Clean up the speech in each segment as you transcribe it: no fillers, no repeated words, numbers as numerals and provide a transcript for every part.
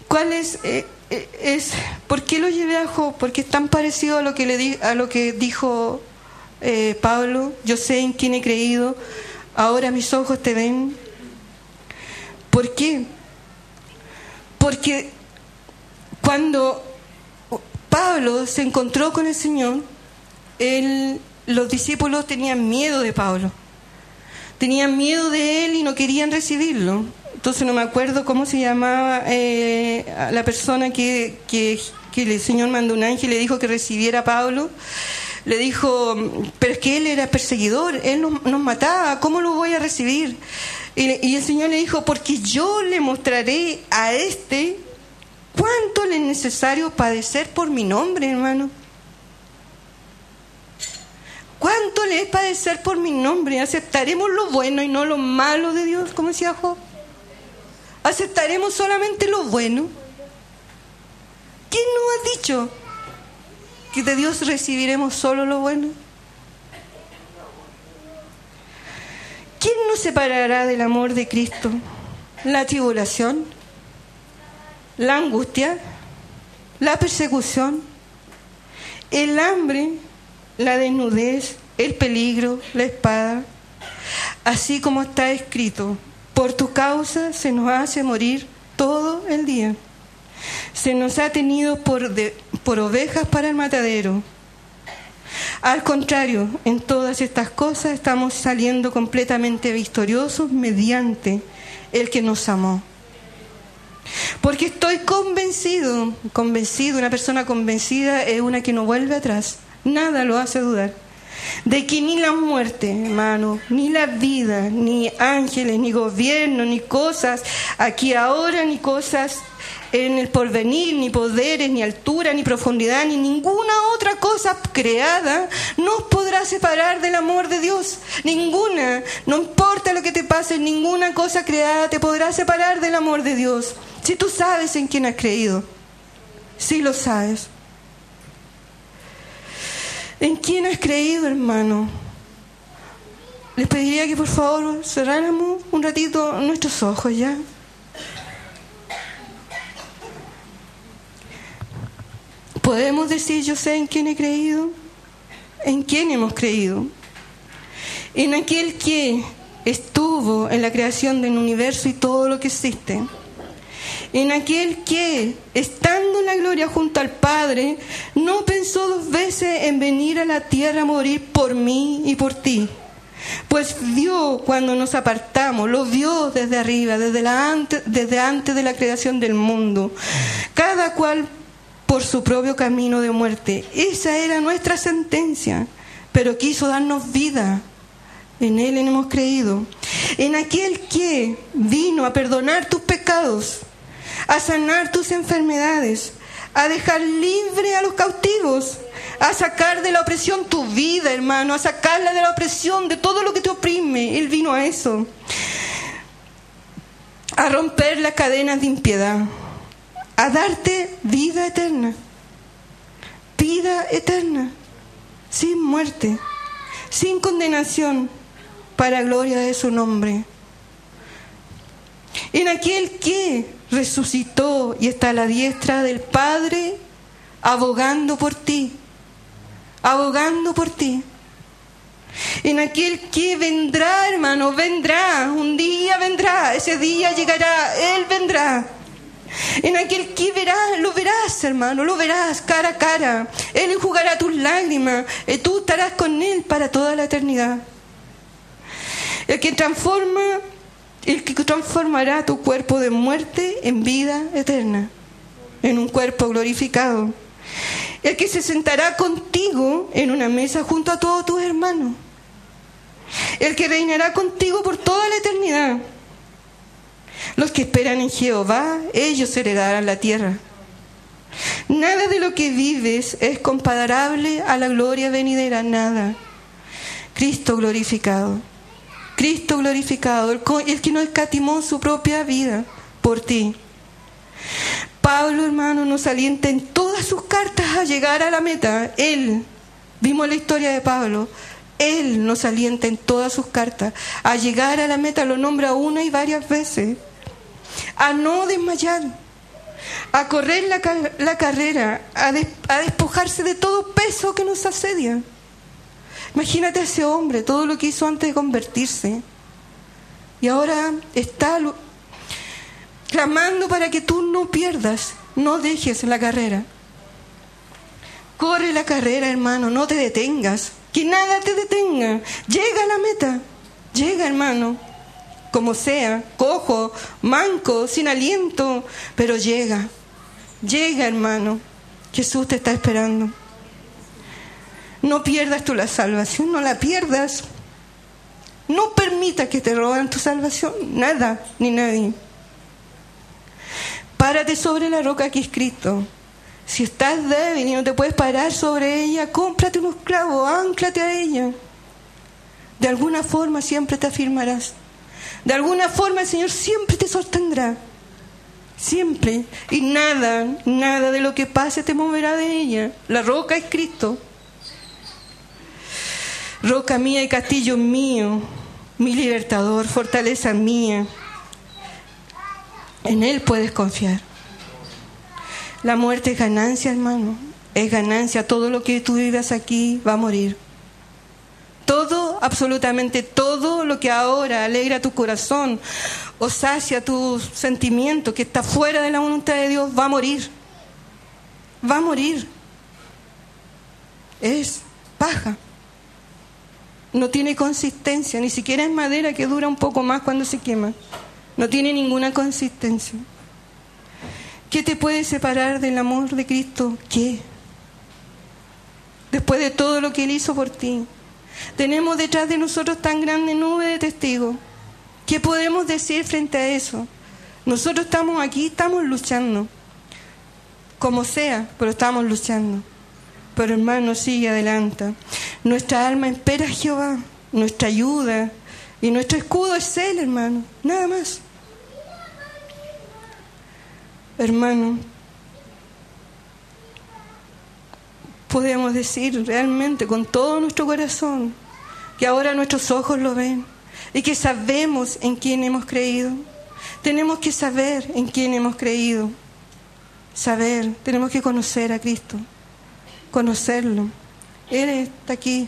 ¿Cuál es? ¿Por qué lo llevé a Job? Porque es tan parecido a lo que dijo Pablo. Yo sé en quién he creído, ahora mis ojos te ven. ¿Por qué? Porque cuando Pablo se encontró con el Señor, los discípulos tenían miedo de Pablo, tenían miedo de él y no querían recibirlo. Entonces no me acuerdo cómo se llamaba la persona que el Señor mandó un ángel y le dijo que recibiera a Pablo. Le dijo, pero es que él era perseguidor, él nos mataba, ¿cómo lo voy a recibir? Y el Señor le dijo, porque yo le mostraré a cuánto le es necesario padecer por mi nombre, hermano. ¿Cuánto le es padecer por mi nombre? ¿Aceptaremos lo bueno y no lo malo de Dios, como decía Job? ¿Aceptaremos solamente lo bueno? ¿Quién nos ha dicho que de Dios recibiremos solo lo bueno? ¿Quién nos separará del amor de Cristo? ¿La tribulación? ¿La angustia? ¿La persecución? ¿El hambre? ¿La desnudez? ¿El peligro? ¿La espada? Así como está escrito, por tu causa se nos hace morir todo el día. Se nos ha tenido por ovejas para el matadero. Al contrario, en todas estas cosas estamos saliendo completamente victoriosos mediante el que nos amó. Porque estoy convencido, una persona convencida es una que no vuelve atrás, nada lo hace dudar, de que ni la muerte, hermano, ni la vida, ni ángeles, ni gobierno, ni cosas aquí ahora, ni cosas en el porvenir, ni poderes, ni altura, ni profundidad, ni ninguna otra cosa creada nos podrá separar del amor de Dios. Ninguna, no importa lo que te pase, ninguna cosa creada te podrá separar del amor de Dios. Si tú sabes en quién has creído, si lo sabes. ¿En quién has creído, hermano? Les pediría que por favor cerráramos un ratito nuestros ojos ya. ¿Podemos decir yo sé en quién he creído? ¿En quién hemos creído? En aquel que estuvo en la creación del universo y todo lo que existe. En aquel que, estando en la gloria junto al Padre, no pensó dos veces en venir a la tierra a morir por mí y por ti. Pues vio cuando nos apartamos, lo vio desde arriba, desde antes de la creación del mundo. Cada cual por su propio camino de muerte. Esa era nuestra sentencia, pero quiso darnos vida. En Él hemos creído. En aquel que vino a perdonar tus pecados, a sanar tus enfermedades, a dejar libre a los cautivos, a sacar de la opresión tu vida, hermano, a sacarla de la opresión, de todo lo que te oprime. Él vino a eso, a romper las cadenas de impiedad, a darte vida eterna, sin muerte, sin condenación, para gloria de su nombre. En aquel que resucitó y está a la diestra del Padre, abogando por ti. En aquel que vendrá, hermano, un día vendrá, ese día llegará, Él vendrá. En aquel que lo verás, hermano, lo verás cara a cara. Él enjugará tus lágrimas y tú estarás con Él para toda la eternidad. El que transformará tu cuerpo de muerte en vida eterna, en un cuerpo glorificado. El que se sentará contigo en una mesa junto a todos tus hermanos. El que reinará contigo por toda la eternidad. Los que esperan en Jehová, ellos heredarán la tierra. Nada de lo que vives es comparable a la gloria venidera, nada. Cristo glorificado, el que no escatimó su propia vida por ti. Pablo, hermano, nos alienta en todas sus cartas a llegar a la meta. Vimos la historia de Pablo, él nos alienta en todas sus cartas a llegar a la meta, lo nombra una y varias veces, a no desmayar, a correr la carrera, a despojarse de todo peso que nos asedia. Imagínate a ese hombre, todo lo que hizo antes de convertirse. Y ahora está clamando para que tú no pierdas, no dejes la carrera. Corre la carrera, hermano, no te detengas. Que nada te detenga. Llega a la meta. Llega, hermano. Como sea, cojo, manco, sin aliento, pero llega. Llega, hermano. Jesús te está esperando. No pierdas tú la salvación, no la pierdas. No permitas que te roben tu salvación, nada ni nadie. Párate sobre la roca que es Cristo. Si estás débil y no te puedes parar sobre ella, cómprate unos clavos, ánclate a ella. De alguna forma siempre te afirmarás. De alguna forma el Señor siempre te sostendrá. Siempre. Y nada de lo que pase te moverá de ella. La roca es Cristo. Roca mía y castillo mío, mi libertador, fortaleza mía. En Él puedes confiar. La muerte es ganancia, hermano. Es ganancia. Todo lo que tú vivas aquí va a morir. Todo, absolutamente todo lo que ahora alegra tu corazón o sacia tu sentimiento que está fuera de la voluntad de Dios va a morir. Va a morir. Es paja. No tiene consistencia. Ni siquiera es madera que dura un poco más cuando se quema. No tiene ninguna consistencia. ¿Qué te puede separar del amor de Cristo? ¿Qué? Después de todo lo que Él hizo por ti. Tenemos detrás de nosotros tan grande nube de testigos. ¿Qué podemos decir frente a eso? Nosotros estamos aquí, estamos luchando. Como sea, pero estamos luchando. Pero hermano, sigue adelante. Nuestra alma espera a Jehová, nuestra ayuda. Y nuestro escudo es Él, hermano. Nada más. Hermano, podemos decir realmente con todo nuestro corazón que ahora nuestros ojos lo ven y que sabemos en quién hemos creído. Tenemos que saber en quién hemos creído. Saber, tenemos que conocer a Cristo, conocerlo. Él está aquí.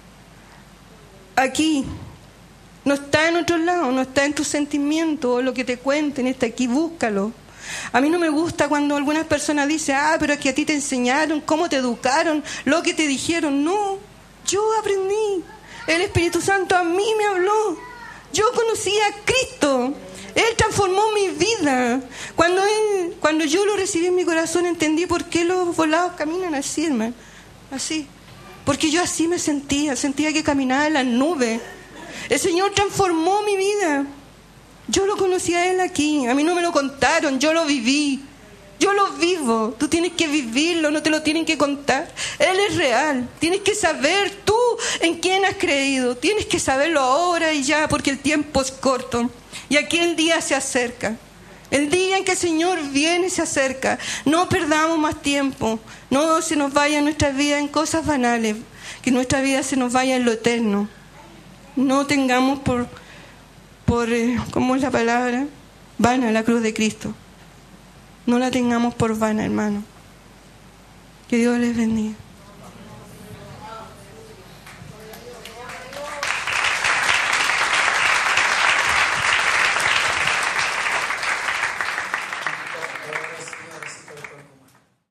Aquí. No está en otro lado, no está en tus sentimientos o lo que te cuenten, está aquí, búscalo. A mí no me gusta cuando algunas personas dicen, pero es que a ti te enseñaron, cómo te educaron, lo que te dijeron. No, yo aprendí. El Espíritu Santo a mí me habló. Yo conocí a Cristo. Él transformó mi vida. Cuando yo lo recibí en mi corazón, entendí por qué los volados caminan así, hermano. Así. Porque yo así me sentía que caminaba en las nubes. El Señor transformó mi vida. Yo lo conocí a Él aquí. A mí no me lo contaron, yo lo viví. Yo lo vivo. Tú tienes que vivirlo, no te lo tienen que contar. Él es real. Tienes que saber tú en quién has creído. Tienes que saberlo ahora y ya, porque el tiempo es corto. Y aquí el día se acerca. El día en que el Señor viene se acerca. No perdamos más tiempo. No se nos vaya nuestra vida en cosas banales. Que nuestra vida se nos vaya en lo eterno. No tengamos por ¿cómo es la palabra? Vana la cruz de Cristo. No la tengamos por vana, hermano. Que Dios les bendiga.